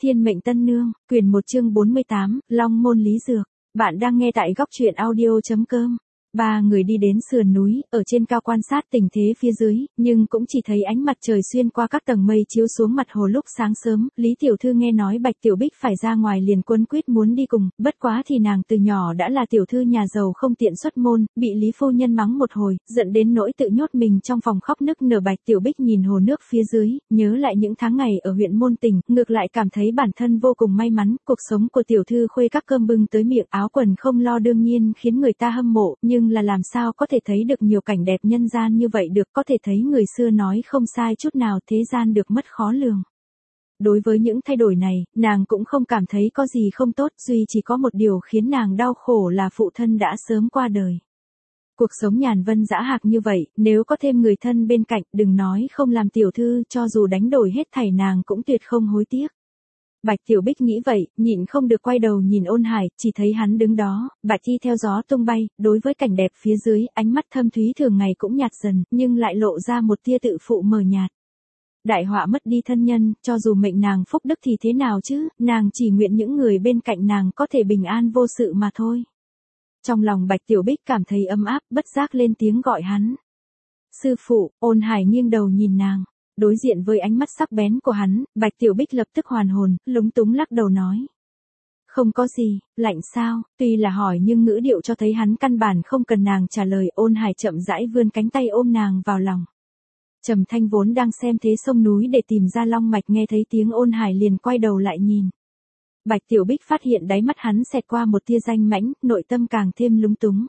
Thiên mệnh tân nương, quyển 1 chương 48, Long môn lý dược. Bạn đang nghe tại góc truyện audio.com. Ba người đi đến sườn núi, ở trên cao quan sát tình thế phía dưới, nhưng cũng chỉ thấy ánh mặt trời xuyên qua các tầng mây chiếu xuống mặt hồ lúc sáng sớm. Lý tiểu thư nghe nói Bạch Tiểu Bích phải ra ngoài liền quấn quýt muốn đi cùng, bất quá thì nàng từ nhỏ đã là tiểu thư nhà giàu không tiện xuất môn, bị Lý phu nhân mắng một hồi, giận đến nỗi tự nhốt mình trong phòng khóc nức nở. Bạch Tiểu Bích nhìn hồ nước phía dưới, nhớ lại những tháng ngày ở huyện Môn Tỉnh, ngược lại cảm thấy bản thân vô cùng may mắn. Cuộc sống của tiểu thư khuê các cơm bưng tới miệng, áo quần không lo đương nhiên khiến người ta hâm mộ, nhưng là làm sao có thể thấy được nhiều cảnh đẹp nhân gian như vậy được, có thể thấy người xưa nói không sai chút nào, thế gian được mất khó lường. Đối với những thay đổi này, nàng cũng không cảm thấy có gì không tốt, duy chỉ có một điều khiến nàng đau khổ là phụ thân đã sớm qua đời. Cuộc sống nhàn vân dã hạc như vậy, nếu có thêm người thân bên cạnh, đừng nói không làm tiểu thư, cho dù đánh đổi hết thảy nàng cũng tuyệt không hối tiếc. Bạch Tiểu Bích nghĩ vậy, nhịn không được quay đầu nhìn Ôn Hải, chỉ thấy hắn đứng đó, bạch y theo gió tung bay, đối với cảnh đẹp phía dưới, ánh mắt thâm thúy thường ngày cũng nhạt dần, nhưng lại lộ ra một tia tự phụ mờ nhạt. Đại họa mất đi thân nhân, cho dù mệnh nàng phúc đức thì thế nào chứ, nàng chỉ nguyện những người bên cạnh nàng có thể bình an vô sự mà thôi. Trong lòng Bạch Tiểu Bích cảm thấy ấm áp, bất giác lên tiếng gọi hắn. Sư phụ. Ôn Hải nghiêng đầu nhìn nàng. Đối diện với ánh mắt sắc bén của hắn, Bạch Tiểu Bích lập tức hoàn hồn, lúng túng lắc đầu nói. Không có gì, lạnh sao? Tuy là hỏi nhưng ngữ điệu cho thấy hắn căn bản không cần nàng trả lời. Ôn Hải chậm rãi vươn cánh tay ôm nàng vào lòng. Trầm Thanh vốn đang xem thế sông núi để tìm ra long mạch, nghe thấy tiếng Ôn Hải liền quay đầu lại nhìn. Bạch Tiểu Bích phát hiện đáy mắt hắn xẹt qua một tia danh mãnh, nội tâm càng thêm lúng túng.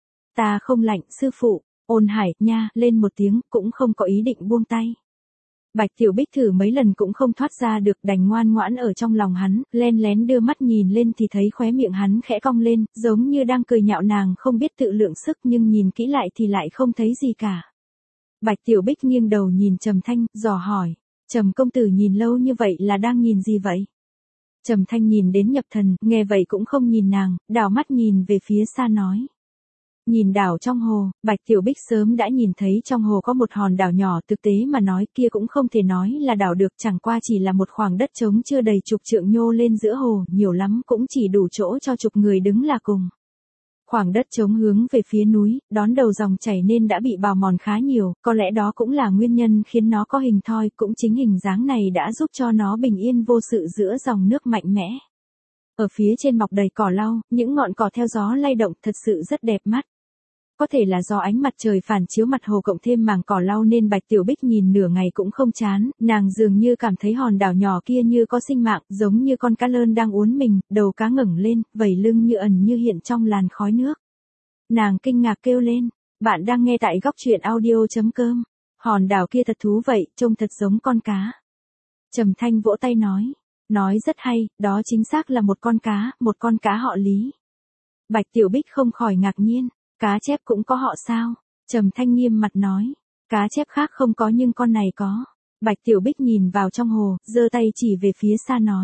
Ta không lạnh, sư phụ. Ôn Hải, nha, lên một tiếng, cũng không có ý định buông tay. Bạch Tiểu Bích thử mấy lần cũng không thoát ra được, đành ngoan ngoãn ở trong lòng hắn, len lén đưa mắt nhìn lên thì thấy khóe miệng hắn khẽ cong lên, giống như đang cười nhạo nàng không biết tự lượng sức, nhưng nhìn kỹ lại thì lại không thấy gì cả. Bạch Tiểu Bích nghiêng đầu nhìn Trầm Thanh, dò hỏi, Trầm công tử nhìn lâu như vậy là đang nhìn gì vậy? Trầm Thanh nhìn đến nhập thần, nghe vậy cũng không nhìn nàng, đảo mắt nhìn về phía xa nói. Nhìn đảo trong hồ. Bạch Tiểu Bích sớm đã nhìn thấy trong hồ có một hòn đảo nhỏ, thực tế mà nói kia cũng không thể nói là đảo được, chẳng qua chỉ là một khoảng đất trống chưa đầy chục trượng nhô lên giữa hồ, nhiều lắm cũng chỉ đủ chỗ cho chục người đứng là cùng. Khoảng đất trống hướng về phía núi, đón đầu dòng chảy nên đã bị bào mòn khá nhiều, có lẽ đó cũng là nguyên nhân khiến nó có hình thoi, cũng chính hình dáng này đã giúp cho nó bình yên vô sự giữa dòng nước mạnh mẽ. Ở phía trên mọc đầy cỏ lau, những ngọn cỏ theo gió lay động thật sự rất đẹp mắt. Có thể là do ánh mặt trời phản chiếu mặt hồ cộng thêm mảng cỏ lau nên Bạch Tiểu Bích nhìn nửa ngày cũng không chán, nàng dường như cảm thấy hòn đảo nhỏ kia như có sinh mạng, giống như con cá lơn đang uốn mình, đầu cá ngẩng lên, vảy lưng như ẩn như hiện trong làn khói nước. Nàng kinh ngạc kêu lên, bạn đang nghe tại góc truyện audio.com. Hòn đảo kia thật thú vậy, trông thật giống con cá. Trầm Thanh vỗ tay nói rất hay, đó chính xác là một con cá họ Lý. Bạch Tiểu Bích không khỏi ngạc nhiên. Cá chép cũng có họ sao? Trầm Thanh nghiêm mặt nói. Cá chép khác không có nhưng con này có. Bạch Tiểu Bích nhìn vào trong hồ, giơ tay chỉ về phía xa nói.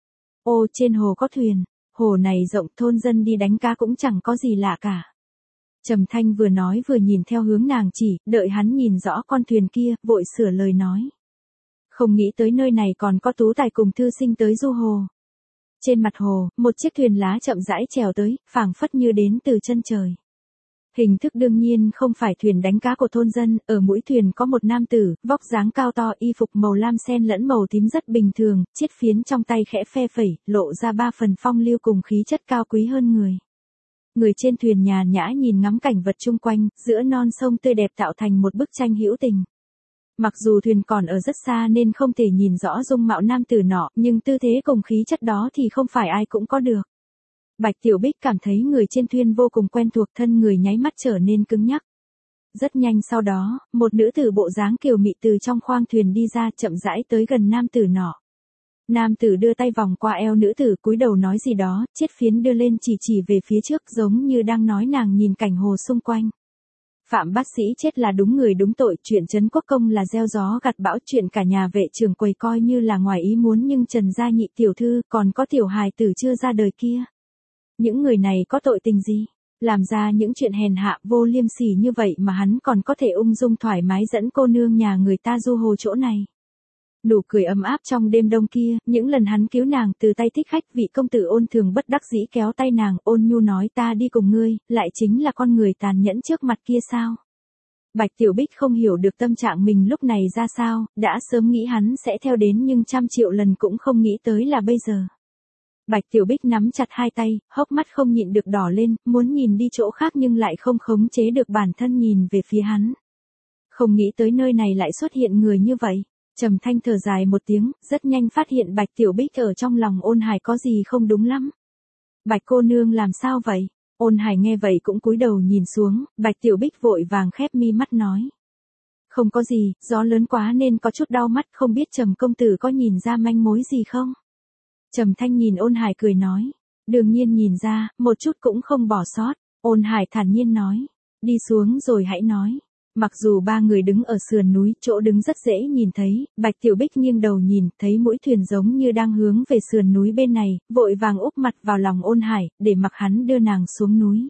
Ô, trên hồ có thuyền. Hồ này rộng, thôn dân đi đánh cá cũng chẳng có gì lạ cả. Trầm Thanh vừa nói vừa nhìn theo hướng nàng chỉ, đợi hắn nhìn rõ con thuyền kia, vội sửa lời nói. Không nghĩ tới nơi này còn có tú tài cùng thư sinh tới du hồ. Trên mặt hồ, một chiếc thuyền lá chậm rãi trèo tới, phảng phất như đến từ chân trời. Hình thức đương nhiên không phải thuyền đánh cá của thôn dân, ở mũi thuyền có một nam tử, vóc dáng cao to, y phục màu lam xen lẫn màu tím rất bình thường, chiếc phiến trong tay khẽ phe phẩy, lộ ra ba phần phong lưu cùng khí chất cao quý hơn người. Người trên thuyền nhàn nhã nhìn ngắm cảnh vật chung quanh, giữa non sông tươi đẹp tạo thành một bức tranh hữu tình. Mặc dù thuyền còn ở rất xa nên không thể nhìn rõ dung mạo nam tử nọ, nhưng tư thế cùng khí chất đó thì không phải ai cũng có được. Bạch Tiểu Bích cảm thấy người trên thuyền vô cùng quen thuộc, thân người nháy mắt trở nên cứng nhắc. Rất nhanh sau đó, một nữ tử bộ dáng kiều mị từ trong khoang thuyền đi ra, chậm rãi tới gần nam tử nọ. Nam tử đưa tay vòng qua eo nữ tử, cúi đầu nói gì đó, chiếc phiến đưa lên chỉ về phía trước, giống như đang nói nàng nhìn cảnh hồ xung quanh. Phạm bác sĩ chết là đúng người đúng tội, chuyện Trấn Quốc Công là gieo gió gặt bão, chuyện cả nhà vệ trưởng quầy coi như là ngoài ý muốn, nhưng Trần gia nhị tiểu thư, còn có tiểu hài tử chưa ra đời kia. Những người này có tội tình gì? Làm ra những chuyện hèn hạ vô liêm sỉ như vậy mà hắn còn có thể ung dung thoải mái dẫn cô nương nhà người ta du hồ chỗ này. Nụ cười ấm áp trong đêm đông kia, những lần hắn cứu nàng từ tay thích khách, vị công tử Ôn Thường bất đắc dĩ kéo tay nàng, ôn nhu nói ta đi cùng ngươi, lại chính là con người tàn nhẫn trước mặt kia sao? Bạch Tiểu Bích không hiểu được tâm trạng mình lúc này ra sao, đã sớm nghĩ hắn sẽ theo đến nhưng trăm triệu lần cũng không nghĩ tới là bây giờ. Bạch Tiểu Bích nắm chặt hai tay, hốc mắt không nhịn được đỏ lên, muốn nhìn đi chỗ khác nhưng lại không khống chế được bản thân nhìn về phía hắn. Không nghĩ tới nơi này lại xuất hiện người như vậy. Trầm Thanh thở dài một tiếng, rất nhanh phát hiện Bạch Tiểu Bích ở trong lòng Ôn Hải có gì không đúng lắm. Bạch cô nương làm sao vậy? Ôn Hải nghe vậy cũng cúi đầu nhìn xuống, Bạch Tiểu Bích vội vàng khép mi mắt nói. Không có gì, gió lớn quá nên có chút đau mắt, không biết Trầm công tử có nhìn ra manh mối gì không? Trầm Thanh nhìn Ôn Hải cười nói. Đương nhiên nhìn ra, một chút cũng không bỏ sót. Ôn Hải thản nhiên nói. Đi xuống rồi hãy nói. Mặc dù ba người đứng ở sườn núi, chỗ đứng rất dễ nhìn thấy, Bạch Tiểu Bích nghiêng đầu nhìn, thấy mũi thuyền giống như đang hướng về sườn núi bên này, vội vàng úp mặt vào lòng Ôn Hải, để mặc hắn đưa nàng xuống núi.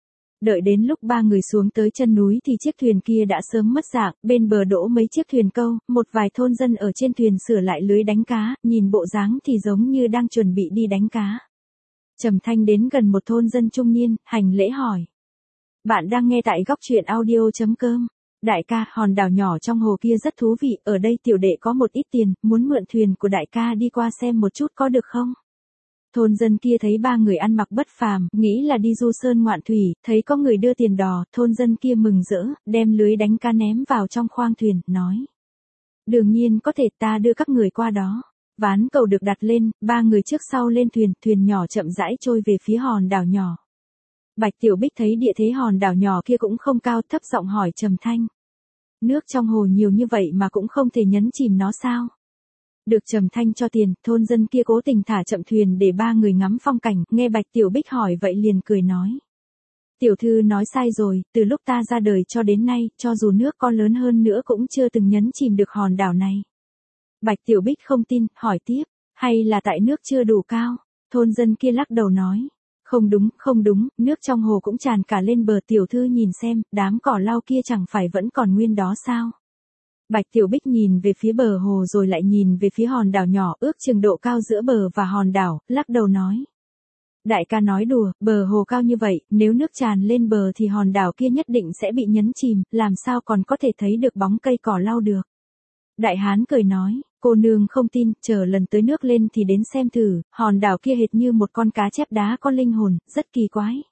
Đợi đến lúc ba người xuống tới chân núi thì chiếc thuyền kia đã sớm mất dạng, bên bờ đỗ mấy chiếc thuyền câu, một vài thôn dân ở trên thuyền sửa lại lưới đánh cá, nhìn bộ dáng thì giống như đang chuẩn bị đi đánh cá. Trầm Thanh đến gần một thôn dân trung niên, hành lễ hỏi. Bạn đang nghe tại góc truyện audio.com. Đại ca, hòn đảo nhỏ trong hồ kia rất thú vị, ở đây tiểu đệ có một ít tiền, muốn mượn thuyền của đại ca đi qua xem một chút có được không? Thôn dân kia thấy ba người ăn mặc bất phàm, nghĩ là đi du sơn ngoạn thủy, thấy có người đưa tiền đò, thôn dân kia mừng rỡ, đem lưới đánh cá ném vào trong khoang thuyền, nói. Đương nhiên có thể, ta đưa các người qua đó. Ván cầu được đặt lên, ba người trước sau lên thuyền, thuyền nhỏ chậm rãi trôi về phía hòn đảo nhỏ. Bạch Tiểu Bích thấy địa thế hòn đảo nhỏ kia cũng không cao, thấp giọng hỏi Trầm Thanh. Nước trong hồ nhiều như vậy mà cũng không thể nhấn chìm nó sao? Được Trầm Thanh cho tiền, thôn dân kia cố tình thả chậm thuyền để ba người ngắm phong cảnh, nghe Bạch Tiểu Bích hỏi vậy liền cười nói. Tiểu thư nói sai rồi, từ lúc ta ra đời cho đến nay, cho dù nước có lớn hơn nữa cũng chưa từng nhấn chìm được hòn đảo này. Bạch Tiểu Bích không tin, hỏi tiếp, hay là tại nước chưa đủ cao? Thôn dân kia lắc đầu nói. Không đúng, nước trong hồ cũng tràn cả lên bờ, tiểu thư nhìn xem, đám cỏ lau kia chẳng phải vẫn còn nguyên đó sao? Bạch Tiểu Bích nhìn về phía bờ hồ rồi lại nhìn về phía hòn đảo nhỏ, ước chừng độ cao giữa bờ và hòn đảo, lắc đầu nói. Đại ca nói đùa, bờ hồ cao như vậy, nếu nước tràn lên bờ thì hòn đảo kia nhất định sẽ bị nhấn chìm, làm sao còn có thể thấy được bóng cây cỏ lau được. Đại hán cười nói, cô nương không tin, chờ lần tới nước lên thì đến xem thử, hòn đảo kia hệt như một con cá chép đá có linh hồn, rất kỳ quái.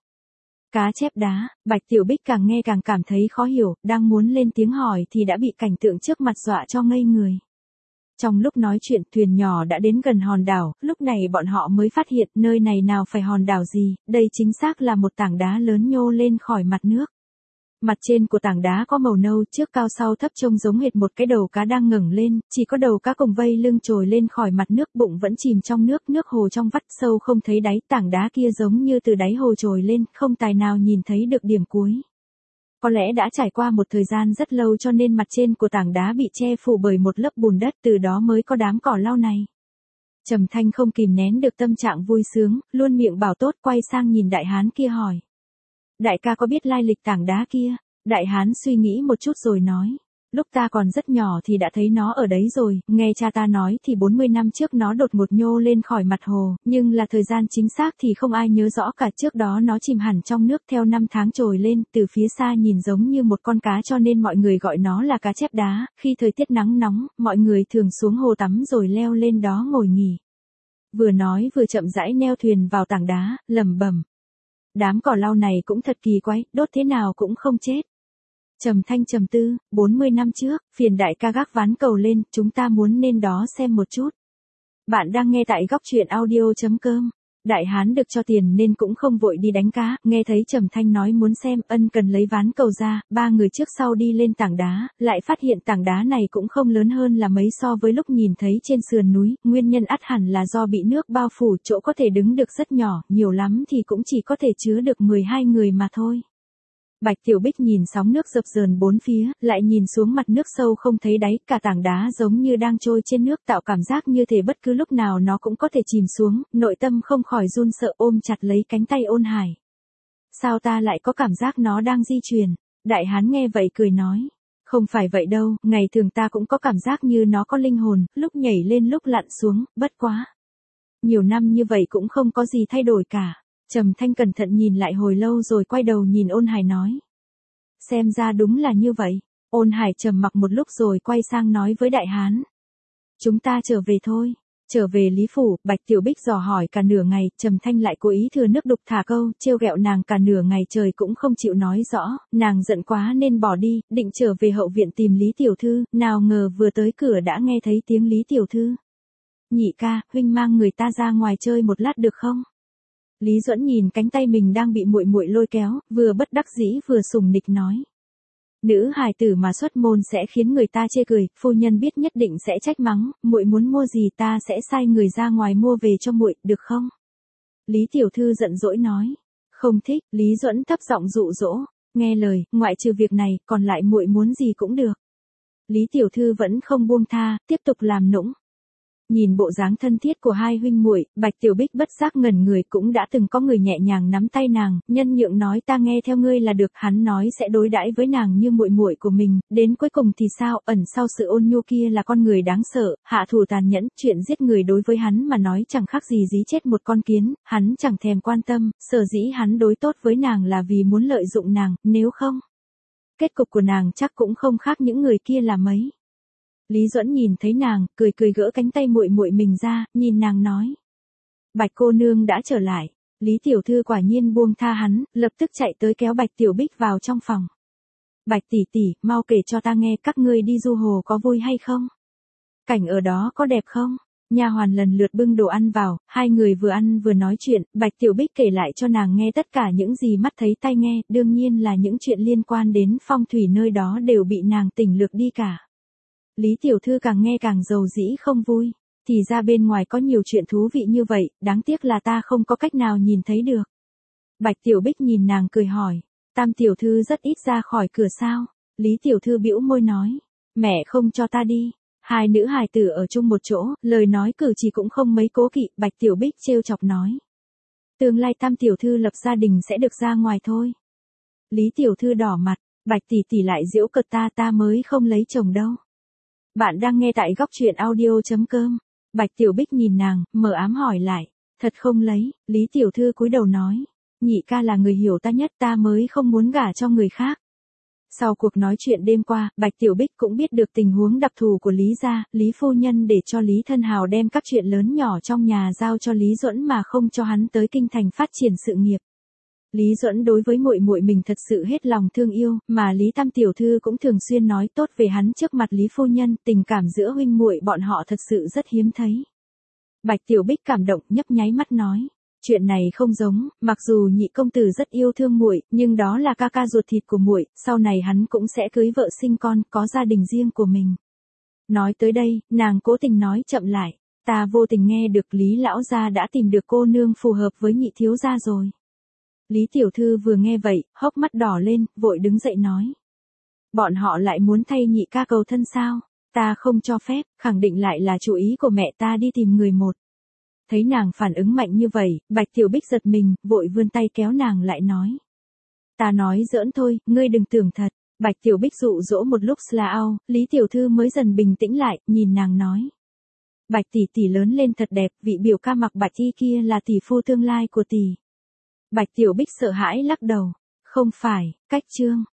Cá chép đá, Bạch Tiểu Bích càng nghe càng cảm thấy khó hiểu, đang muốn lên tiếng hỏi thì đã bị cảnh tượng trước mặt dọa cho ngây người. Trong lúc nói chuyện, thuyền nhỏ đã đến gần hòn đảo, lúc này bọn họ mới phát hiện nơi này nào phải hòn đảo gì, đây chính xác là một tảng đá lớn nhô lên khỏi mặt nước. Mặt trên của tảng đá có màu nâu, trước cao sau thấp, trông giống hệt một cái đầu cá đang ngẩng lên, chỉ có đầu cá cùng vây lưng trồi lên khỏi mặt nước, bụng vẫn chìm trong nước, nước hồ trong vắt sâu không thấy đáy, tảng đá kia giống như từ đáy hồ trồi lên, không tài nào nhìn thấy được điểm cuối. Có lẽ đã trải qua một thời gian rất lâu cho nên mặt trên của tảng đá bị che phủ bởi một lớp bùn đất, từ đó mới có đám cỏ lau này. Trầm Thanh không kìm nén được tâm trạng vui sướng, luôn miệng bảo tốt, quay sang nhìn đại hán kia hỏi. Đại ca có biết lai lịch tảng đá kia? Đại hán suy nghĩ một chút rồi nói. Lúc ta còn rất nhỏ thì đã thấy nó ở đấy rồi, nghe cha ta nói thì 40 năm trước nó đột ngột nhô lên khỏi mặt hồ, nhưng là thời gian chính xác thì không ai nhớ rõ cả, trước đó nó chìm hẳn trong nước theo năm tháng trồi lên, từ phía xa nhìn giống như một con cá cho nên mọi người gọi nó là cá chép đá, khi thời tiết nắng nóng, mọi người thường xuống hồ tắm rồi leo lên đó ngồi nghỉ. Vừa nói vừa chậm rãi neo thuyền vào tảng đá, lẩm bẩm. Đám cỏ lau này cũng thật kỳ quái, đốt thế nào cũng không chết. Trầm Thanh trầm tư, 40 năm trước, phiền đại ca gác ván cầu lên, chúng ta muốn nên đó xem một chút. Bạn đang nghe tại góc truyện audio.com. Đại hán được cho tiền nên cũng không vội đi đánh cá, nghe thấy Trầm Thanh nói muốn xem, ân cần lấy ván cầu ra, ba người trước sau đi lên tảng đá, lại phát hiện tảng đá này cũng không lớn hơn là mấy so với lúc nhìn thấy trên sườn núi, nguyên nhân ắt hẳn là do bị nước bao phủ, chỗ có thể đứng được rất nhỏ, nhiều lắm thì cũng chỉ có thể chứa được 12 người mà thôi. Bạch Tiểu Bích nhìn sóng nước dập dờn bốn phía, lại nhìn xuống mặt nước sâu không thấy đáy, cả tảng đá giống như đang trôi trên nước, tạo cảm giác như thể bất cứ lúc nào nó cũng có thể chìm xuống, nội tâm không khỏi run sợ, ôm chặt lấy cánh tay Ôn Hải. Sao ta lại có cảm giác nó đang di chuyển? Đại hán nghe vậy cười nói. Không phải vậy đâu, ngày thường ta cũng có cảm giác như nó có linh hồn, lúc nhảy lên lúc lặn xuống, bất quá. Nhiều năm như vậy cũng không có gì thay đổi cả. Trầm Thanh cẩn thận nhìn lại hồi lâu rồi quay đầu nhìn Ôn Hải nói. Xem ra đúng là như vậy. Ôn Hải trầm mặc một lúc rồi quay sang nói với Đại Hán. Chúng ta trở về thôi. Trở về Lý Phủ, Bạch Tiểu Bích dò hỏi cả nửa ngày, Trầm Thanh lại cố ý thừa nước đục thả câu, trêu ghẹo nàng cả nửa ngày trời cũng không chịu nói rõ, nàng giận quá nên bỏ đi, định trở về hậu viện tìm Lý Tiểu Thư, nào ngờ vừa tới cửa đã nghe thấy tiếng Lý Tiểu Thư. Nhị ca, huynh mang người ta ra ngoài chơi một lát được không? Lý Duẫn nhìn cánh tay mình đang bị muội muội lôi kéo, vừa bất đắc dĩ vừa sủng nịch nói. Nữ hài tử mà xuất môn sẽ khiến người ta chê cười, phu nhân biết nhất định sẽ trách mắng, muội muốn mua gì ta sẽ sai người ra ngoài mua về cho muội, được không? Lý Tiểu Thư giận dỗi nói. Không thích, Lý Duẫn thấp giọng dụ dỗ, nghe lời, ngoại trừ việc này, còn lại muội muốn gì cũng được. Lý Tiểu Thư vẫn không buông tha, tiếp tục làm nũng. Nhìn bộ dáng thân thiết của hai huynh muội, Bạch Tiểu Bích bất giác ngẩn người, cũng đã từng có người nhẹ nhàng nắm tay nàng, nhân nhượng nói ta nghe theo ngươi là được, hắn nói sẽ đối đãi với nàng như muội muội của mình, đến cuối cùng thì sao, ẩn sau sự ôn nhu kia là con người đáng sợ, hạ thủ tàn nhẫn, chuyện giết người đối với hắn mà nói chẳng khác gì dí chết một con kiến, hắn chẳng thèm quan tâm, sở dĩ hắn đối tốt với nàng là vì muốn lợi dụng nàng, nếu không, kết cục của nàng chắc cũng không khác những người kia là mấy. Lý Duẫn nhìn thấy nàng, cười cười gỡ cánh tay muội muội mình ra, nhìn nàng nói. Bạch cô nương đã trở lại. Lý Tiểu Thư quả nhiên buông tha hắn, lập tức chạy tới kéo Bạch Tiểu Bích vào trong phòng. Bạch tỷ tỷ, mau kể cho ta nghe các ngươi đi du hồ có vui hay không? Cảnh ở đó có đẹp không? Nha hoàn lần lượt bưng đồ ăn vào, hai người vừa ăn vừa nói chuyện, Bạch Tiểu Bích kể lại cho nàng nghe tất cả những gì mắt thấy tai nghe, đương nhiên là những chuyện liên quan đến phong thủy nơi đó đều bị nàng tỉnh lược đi cả. Lý Tiểu Thư càng nghe càng rầu rĩ không vui, thì ra bên ngoài có nhiều chuyện thú vị như vậy, đáng tiếc là ta không có cách nào nhìn thấy được. Bạch Tiểu Bích nhìn nàng cười hỏi, Tam Tiểu Thư rất ít ra khỏi cửa sao? Lý Tiểu Thư bĩu môi nói, mẹ không cho ta đi. Hai nữ hài tử ở chung một chỗ, lời nói cử chỉ cũng không mấy cố kỵ, Bạch Tiểu Bích trêu chọc nói. Tương lai Tam Tiểu Thư lập gia đình sẽ được ra ngoài thôi. Lý Tiểu Thư đỏ mặt, Bạch tỷ tỷ lại giễu cợt ta mới không lấy chồng đâu. Bạn đang nghe tại góc truyện audio.com. Bạch Tiểu Bích nhìn nàng, mờ ám hỏi lại. Thật không lấy, Lý Tiểu Thư cúi đầu nói. Nhị ca là người hiểu ta nhất, ta mới không muốn gả cho người khác. Sau cuộc nói chuyện đêm qua, Bạch Tiểu Bích cũng biết được tình huống đặc thù của Lý gia, Lý phu nhân để cho Lý Thân Hào đem các chuyện lớn nhỏ trong nhà giao cho Lý Duẫn mà không cho hắn tới kinh thành phát triển sự nghiệp. Lý Duẫn đối với muội muội mình thật sự hết lòng thương yêu, mà Lý Tam Tiểu Thư cũng thường xuyên nói tốt về hắn trước mặt Lý phu nhân, tình cảm giữa huynh muội bọn họ thật sự rất hiếm thấy. Bạch Tiểu Bích cảm động, nhấp nháy mắt nói, chuyện này không giống, mặc dù nhị công tử rất yêu thương muội, nhưng đó là ca ca ruột thịt của muội, sau này hắn cũng sẽ cưới vợ sinh con, có gia đình riêng của mình. Nói tới đây, nàng cố tình nói chậm lại, ta vô tình nghe được Lý lão gia đã tìm được cô nương phù hợp với nhị thiếu gia rồi. Lý Tiểu Thư vừa nghe vậy, hốc mắt đỏ lên, vội đứng dậy nói. Bọn họ lại muốn thay nhị ca cầu thân sao? Ta không cho phép, khẳng định lại là chủ ý của mẹ ta đi tìm người một. Thấy nàng phản ứng mạnh như vậy, Bạch Tiểu Bích giật mình, vội vươn tay kéo nàng lại nói. Ta nói giỡn thôi, ngươi đừng tưởng thật. Bạch Tiểu Bích dụ dỗ một lúc slao, Lý Tiểu Thư mới dần bình tĩnh lại, nhìn nàng nói. Bạch tỷ tỷ lớn lên thật đẹp, vị biểu ca mặc bạch y kia là tỷ phu tương lai của tỷ. Bạch Tiểu Bích sợ hãi lắc đầu. Không phải, cách chương.